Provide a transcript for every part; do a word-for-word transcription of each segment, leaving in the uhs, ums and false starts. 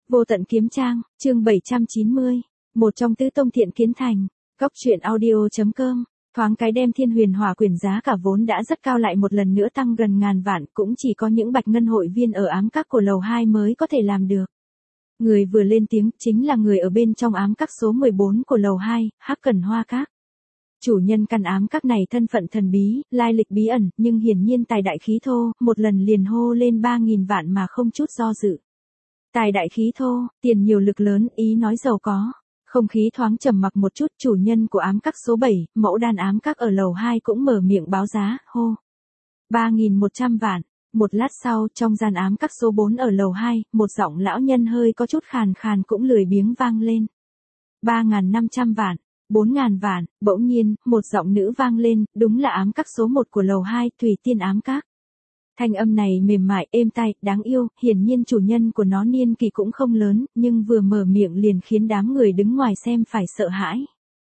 Vô tận kiếm trang, chương bảy trăm chín mươi. Một trong tứ tông Thiện Kiến Thành. Góc truyện audio.com. Thoáng cái đem Thiên Huyền Hỏa Quyển giá cả vốn đã rất cao lại một lần nữa tăng gần ngàn vạn, cũng chỉ có những bạch ngân hội viên ở ám các của lầu hai mới có thể làm được. Người vừa lên tiếng chính là người ở bên trong ám các số mười bốn của lầu hai, Hắc Cần Hoa Các. Chủ nhân căn ám các này thân phận thần bí, lai lịch bí ẩn, nhưng hiển nhiên tài đại khí thô, một lần liền hô lên ba nghìn vạn mà không chút do dự. Tài đại khí thô, tiền nhiều lực lớn, ý nói giàu có. Không khí thoáng trầm mặc một chút, chủ nhân của ám các số bảy, mẫu đan ám các ở lầu hai cũng mở miệng báo giá, hô. ba nghìn một trăm vạn. Một lát sau, trong gian ám các số bốn ở lầu hai, một giọng lão nhân hơi có chút khàn khàn cũng lười biếng vang lên. ba nghìn năm trăm vạn. bốn nghìn vạn. Bỗng nhiên, một giọng nữ vang lên, đúng là ám các số một của lầu hai, Thủy Tiên ám các. Thanh âm này mềm mại, êm tai, đáng yêu, hiển nhiên chủ nhân của nó niên kỳ cũng không lớn, nhưng vừa mở miệng liền khiến đám người đứng ngoài xem phải sợ hãi.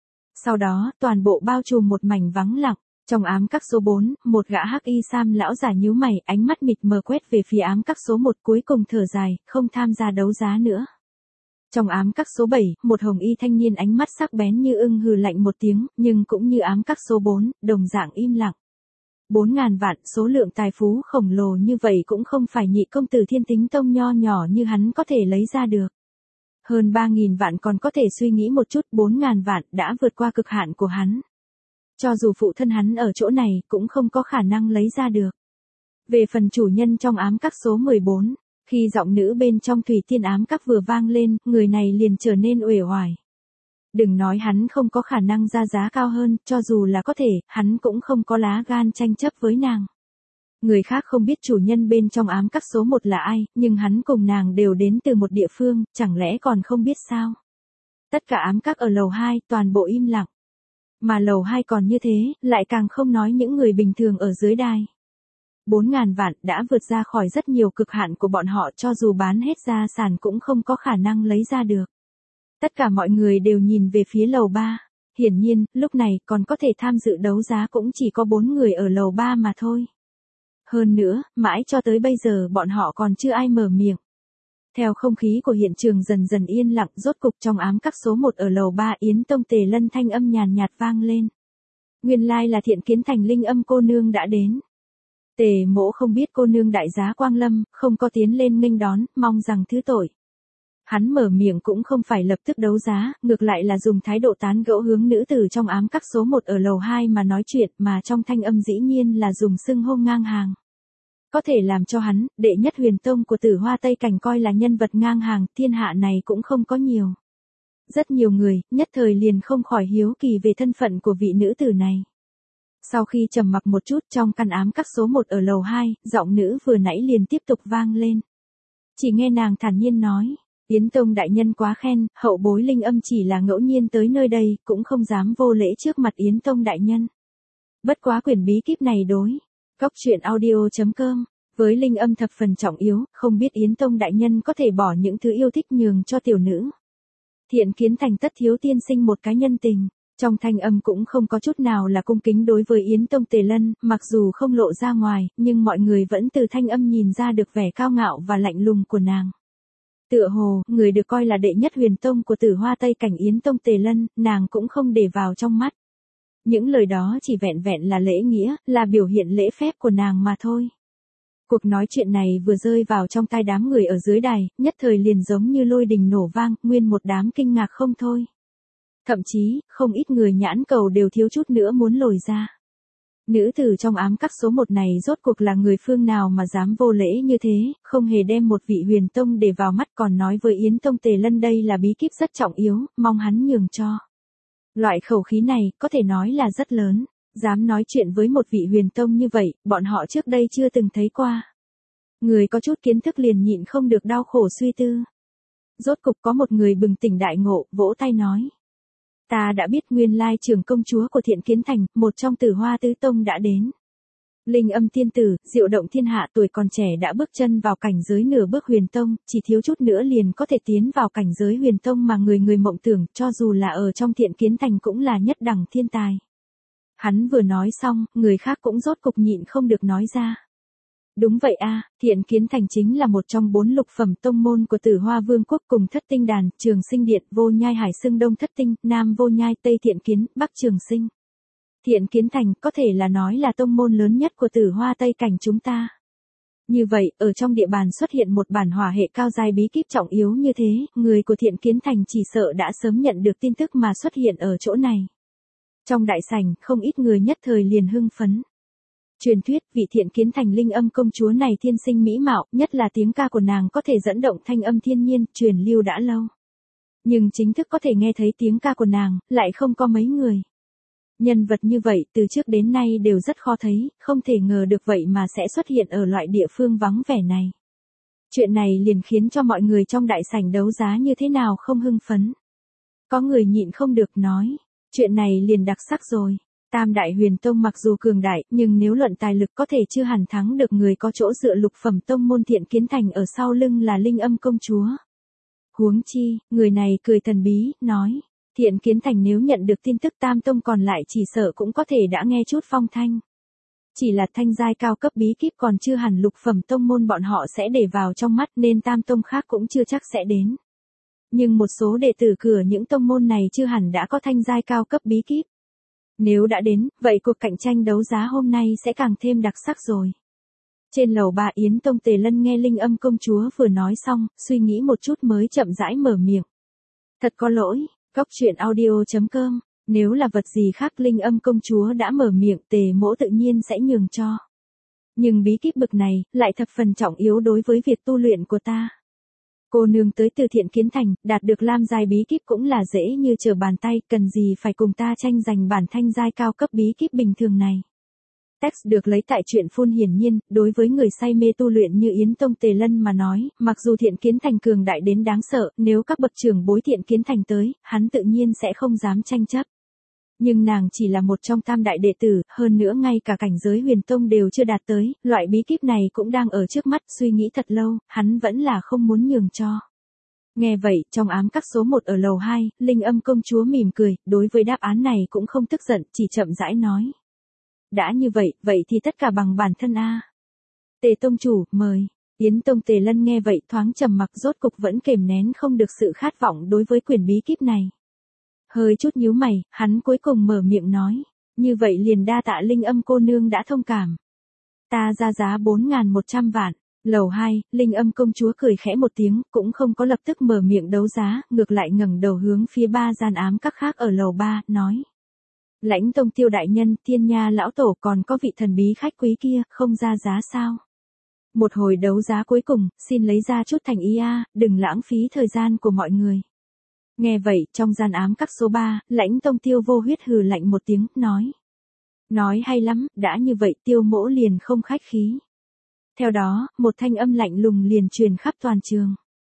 Sau đó, toàn bộ bao trùm một mảnh vắng lặng. Trong ám các số bốn, một gã hắc y sam lão giả nhíu mày, ánh mắt mịt mờ quét về phía ám các số một, cuối cùng thở dài, không tham gia đấu giá nữa. Trong ám các số bảy, một hồng y thanh niên ánh mắt sắc bén như ưng hừ lạnh một tiếng, nhưng cũng như ám các số bốn, đồng dạng im lặng. bốn nghìn vạn, số lượng tài phú khổng lồ như vậy cũng không phải nhị công tử Thiên Tính Tông nho nhỏ như hắn có thể lấy ra được. Hơn ba nghìn vạn còn có thể suy nghĩ một chút, bốn nghìn vạn đã vượt qua cực hạn của hắn. Cho dù phụ thân hắn ở chỗ này cũng không có khả năng lấy ra được. Về phần chủ nhân trong ám các số mười bốn, khi giọng nữ bên trong Thủy Tiên ám các vừa vang lên, người này liền trở nên uể oải. Đừng nói hắn không có khả năng ra giá cao hơn, cho dù là có thể, hắn cũng không có lá gan tranh chấp với nàng. Người khác không biết chủ nhân bên trong ám các số một là ai, nhưng hắn cùng nàng đều đến từ một địa phương, chẳng lẽ còn không biết sao? Tất cả ám các ở lầu hai, toàn bộ im lặng. Mà lầu hai còn như thế, lại càng không nói những người bình thường ở dưới đài. bốn nghìn vạn đã vượt ra khỏi rất nhiều cực hạn của bọn họ, cho dù bán hết gia sản cũng không có khả năng lấy ra được. Tất cả mọi người đều nhìn về phía lầu ba. Hiển nhiên, lúc này còn có thể tham dự đấu giá cũng chỉ có bốn người ở lầu ba mà thôi. Hơn nữa, mãi cho tới bây giờ bọn họ còn chưa ai mở miệng. Theo không khí của hiện trường dần dần yên lặng, rốt cục trong ám các số một ở lầu ba, Yến Tông Tề Lân thanh âm nhàn nhạt vang lên. Nguyên lai là Thiện Kiến Thành Linh Âm cô nương đã đến. Tề Mỗ không biết cô nương đại giá quang lâm, không có tiến lên nghênh đón, mong rằng thứ tội. Hắn mở miệng cũng không phải lập tức đấu giá, ngược lại là dùng thái độ tán gẫu hướng nữ tử trong ám các số một ở lầu hai mà nói chuyện, mà trong thanh âm dĩ nhiên là dùng xưng hô ngang hàng. Có thể làm cho hắn, đệ nhất huyền tông của Tử Hoa Tây Cảnh coi là nhân vật ngang hàng, thiên hạ này cũng không có nhiều. Rất nhiều người, nhất thời liền không khỏi hiếu kỳ về thân phận của vị nữ tử này. Sau khi trầm mặc một chút, trong căn ám các số một ở lầu hai, giọng nữ vừa nãy liền tiếp tục vang lên. Chỉ nghe nàng thản nhiên nói. Yến Tông đại nhân quá khen, hậu bối Linh Âm chỉ là ngẫu nhiên tới nơi đây, cũng không dám vô lễ trước mặt Yến Tông đại nhân. Bất quá quyển bí kíp này đối. Góc truyện audio.com. Với Linh Âm thập phần trọng yếu, không biết Yến Tông đại nhân có thể bỏ những thứ yêu thích nhường cho tiểu nữ. Thiện Kiến Thành tất thiếu tiên sinh một cái nhân tình. Trong thanh âm cũng không có chút nào là cung kính đối với Yến Tông Tề Lân, mặc dù không lộ ra ngoài, nhưng mọi người vẫn từ thanh âm nhìn ra được vẻ cao ngạo và lạnh lùng của nàng. Tựa hồ, người được coi là đệ nhất huyền tông của Tử Hoa Tây Cảnh Yến Tông Tề Lân, nàng cũng không để vào trong mắt. Những lời đó chỉ vẹn vẹn là lễ nghĩa, là biểu hiện lễ phép của nàng mà thôi. Cuộc nói chuyện này vừa rơi vào trong tai đám người ở dưới đài, nhất thời liền giống như lôi đình nổ vang, nguyên một đám kinh ngạc không thôi. Thậm chí, không ít người nhãn cầu đều thiếu chút nữa muốn lồi ra. Nữ tử trong ám các số một này rốt cuộc là người phương nào mà dám vô lễ như thế, không hề đem một vị huyền tông để vào mắt, còn nói với Yến Tông Tề Lân đây là bí kíp rất trọng yếu, mong hắn nhường cho. Loại khẩu khí này, có thể nói là rất lớn, dám nói chuyện với một vị huyền tông như vậy, bọn họ trước đây chưa từng thấy qua. Người có chút kiến thức liền nhịn không được đau khổ suy tư. Rốt cục có một người bừng tỉnh đại ngộ, vỗ tay nói. Ta đã biết nguyên lai trưởng công chúa của Thiện Kiến Thành, một trong Tử Hoa tứ tông đã đến. Linh Âm tiên tử, diệu động thiên hạ, tuổi còn trẻ đã bước chân vào cảnh giới nửa bước huyền tông, chỉ thiếu chút nữa liền có thể tiến vào cảnh giới huyền tông mà người người mộng tưởng, cho dù là ở trong Thiện Kiến Thành cũng là nhất đẳng thiên tài. Hắn vừa nói xong, người khác cũng rốt cục nhịn không được nói ra. Đúng vậy a, Thiện Kiến Thành chính là một trong bốn lục phẩm tông môn của Tử Hoa Vương quốc cùng Thất Tinh Đàn, Trường Sinh Điện, Vô Nhai Hải Xưng Đông Thất Tinh, Nam Vô Nhai, Tây Thiện Kiến, Bắc Trường Sinh. Thiện Kiến Thành có thể là nói là tông môn lớn nhất của Tử Hoa Tây cảnh chúng ta. Như vậy, ở trong địa bàn xuất hiện một bản hỏa hệ cao giai bí kíp trọng yếu như thế, người của Thiện Kiến Thành chỉ sợ đã sớm nhận được tin tức mà xuất hiện ở chỗ này. Trong đại sảnh, không ít người nhất thời liền hưng phấn. Truyền thuyết, vị Thiện Kiến Thành linh âm công chúa này thiên sinh mỹ mạo, nhất là tiếng ca của nàng có thể dẫn động thanh âm thiên nhiên, truyền lưu đã lâu. Nhưng chính thức có thể nghe thấy tiếng ca của nàng, lại không có mấy người. Nhân vật như vậy từ trước đến nay đều rất khó thấy, không thể ngờ được vậy mà sẽ xuất hiện ở loại địa phương vắng vẻ này. Chuyện này liền khiến cho mọi người trong đại sảnh đấu giá như thế nào không hưng phấn. Có người nhịn không được nói, chuyện này liền đặc sắc rồi. Tam Đại Huyền Tông mặc dù cường đại, nhưng nếu luận tài lực có thể chưa hẳn thắng được người có chỗ dựa lục phẩm tông môn Thiện Kiến Thành ở sau lưng là linh âm công chúa. Huống chi, người này cười thần bí, nói, Thiện Kiến Thành nếu nhận được tin tức Tam Tông còn lại chỉ sợ cũng có thể đã nghe chút phong thanh. Chỉ là thanh giai cao cấp bí kíp còn chưa hẳn lục phẩm tông môn bọn họ sẽ để vào trong mắt nên Tam Tông khác cũng chưa chắc sẽ đến. Nhưng một số đệ tử cửa những tông môn này chưa hẳn đã có thanh giai cao cấp bí kíp. Nếu đã đến, vậy cuộc cạnh tranh đấu giá hôm nay sẽ càng thêm đặc sắc rồi. Trên lầu ba Yến Tông Tề Lân nghe linh âm công chúa vừa nói xong, suy nghĩ một chút mới chậm rãi mở miệng. Thật có lỗi, Cóc Truyện Audio chấm com, nếu là vật gì khác linh âm công chúa đã mở miệng Tề Mỗ tự nhiên sẽ nhường cho. Nhưng bí kíp bực này, lại thập phần trọng yếu đối với việc tu luyện của ta. Cô nương tới từ Thiện Kiến Thành, đạt được lam giai bí kíp cũng là dễ như trở bàn tay, cần gì phải cùng ta tranh giành bản thanh giai cao cấp bí kíp bình thường này. Text được lấy tại truyện phun hiển nhiên, đối với người say mê tu luyện như Yến Tông Tề Lân mà nói, mặc dù Thiện Kiến Thành cường đại đến đáng sợ, nếu các bậc trưởng bối Thiện Kiến Thành tới, hắn tự nhiên sẽ không dám tranh chấp. Nhưng nàng chỉ là một trong tam đại đệ tử, hơn nữa ngay cả cảnh giới huyền tông đều chưa đạt tới, loại bí kíp này cũng đang ở trước mắt, suy nghĩ thật lâu, hắn vẫn là không muốn nhường cho. Nghe vậy, trong ám các số một ở lầu hai, linh âm công chúa mỉm cười, đối với đáp án này cũng không tức giận, chỉ chậm rãi nói. Đã như vậy, vậy thì tất cả bằng bản thân a. Tề tông chủ, mời. Yến Tông Tề Lân nghe vậy thoáng trầm mặc, rốt cục vẫn kềm nén không được sự khát vọng đối với quyển bí kíp này. Hơi chút nhíu mày, hắn cuối cùng mở miệng nói, như vậy liền đa tạ linh âm cô nương đã thông cảm. Ta ra giá bốn nghìn một trăm vạn. Lầu hai, linh âm công chúa cười khẽ một tiếng, cũng không có lập tức mở miệng đấu giá, ngược lại ngẩng đầu hướng phía ba gian ám các khác ở lầu ba, nói. Lãnh Tông Tiêu đại nhân, Thiên Nha lão tổ còn có vị thần bí khách quý kia, không ra giá sao? Một hồi đấu giá cuối cùng, xin lấy ra chút thành ý a, đừng lãng phí thời gian của mọi người. Nghe vậy, trong gian ám các số ba, Lãnh Tông Tiêu vô huyết hừ lạnh một tiếng, nói. Nói hay lắm, đã như vậy Tiêu mỗ liền không khách khí. Theo đó, một thanh âm lạnh lùng liền truyền khắp toàn trường.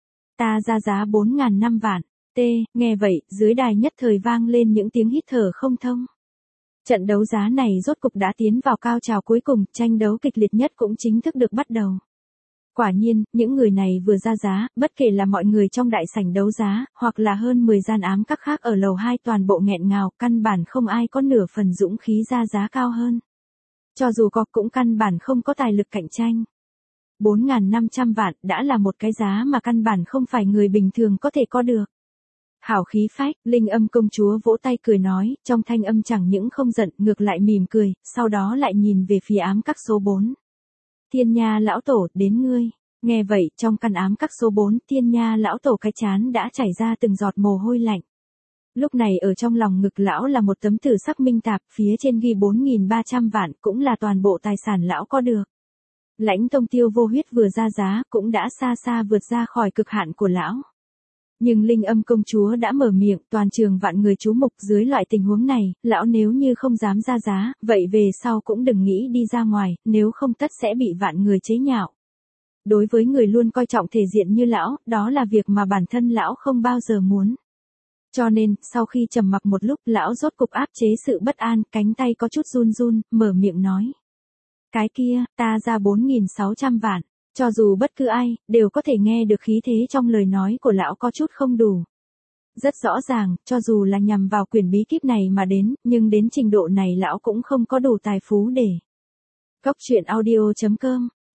Ta ra giá bốn nghìn năm vạn. T, nghe vậy, dưới đài nhất thời vang lên những tiếng hít thở không thông. Trận đấu giá này rốt cục đã tiến vào cao trào cuối cùng, tranh đấu kịch liệt nhất cũng chính thức được bắt đầu. Quả nhiên, những người này vừa ra giá, bất kể là mọi người trong đại sảnh đấu giá, hoặc là hơn mười gian ám các khác ở lầu hai toàn bộ nghẹn ngào, căn bản không ai có nửa phần dũng khí ra giá cao hơn. Cho dù có cũng căn bản không có tài lực cạnh tranh. bốn nghìn năm trăm vạn đã là một cái giá mà căn bản không phải người bình thường có thể có được. Hảo khí phách, linh âm công chúa vỗ tay cười nói, trong thanh âm chẳng những không giận, ngược lại mỉm cười, sau đó lại nhìn về phía ám các số bốn. Thiên Nha lão tổ, đến ngươi. Nghe vậy, trong căn ám các số bốn, Thiên Nha lão tổ cái chán đã chảy ra từng giọt mồ hôi lạnh. Lúc này ở trong lòng ngực lão là một tấm tử sắc minh tạp, phía trên ghi bốn nghìn ba trăm vạn, cũng là toàn bộ tài sản lão có được. Lãnh Tông Tiêu vô huyết vừa ra giá, cũng đã xa xa vượt ra khỏi cực hạn của lão. Nhưng linh âm công chúa đã mở miệng, toàn trường vạn người chú mục, dưới loại tình huống này, lão nếu như không dám ra giá, vậy về sau cũng đừng nghĩ đi ra ngoài, nếu không tất sẽ bị vạn người chế nhạo. Đối với người luôn coi trọng thể diện như lão, đó là việc mà bản thân lão không bao giờ muốn. Cho nên, sau khi trầm mặc một lúc, lão rốt cục áp chế sự bất an, cánh tay có chút run run, mở miệng nói. Cái kia, ta ra bốn nghìn sáu trăm vạn. Cho dù bất cứ ai, đều có thể nghe được khí thế trong lời nói của lão có chút không đủ. Rất rõ ràng, cho dù là nhằm vào quyển bí kíp này mà đến, nhưng đến trình độ này lão cũng không có đủ tài phú để. Cóc Truyện Audio chấm com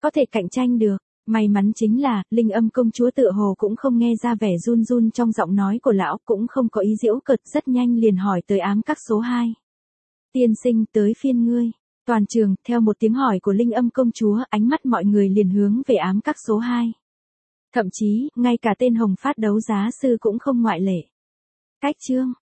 có thể cạnh tranh được. May mắn chính là, Linh Âm công chúa tựa hồ cũng không nghe ra vẻ run run trong giọng nói của lão, cũng không có ý giễu cợt, rất nhanh liền hỏi tới ám các số hai. Tiên sinh, tới phiên ngươi. Toàn trường, theo một tiếng hỏi của Linh Âm công chúa, ánh mắt mọi người liền hướng về ám các số hai. Thậm chí, ngay cả tên Hồng Phát đấu giá sư cũng không ngoại lệ. Cách chương